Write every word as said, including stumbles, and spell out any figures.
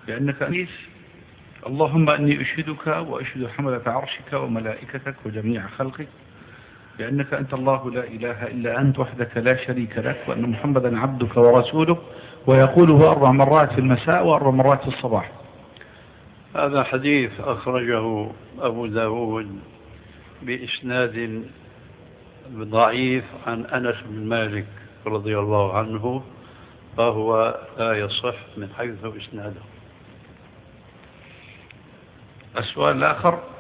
بأنك أنيس اللهم أني أشهدك وأشهد حملة عرشك وملائكتك وجميع خلقك بأنك أنت الله لا إله إلا أنت وحدك لا شريك لك، وأن محمدا عبدك ورسولك، ويقوله أربع مرات في المساء وأربع مرات في الصباح. هذا حديث أخرجه أبو داود بإسناد ضعيف عن أنس بن مالك رضي الله عنه، فهو لا يصح من حيث إسناده. السؤال الآخر: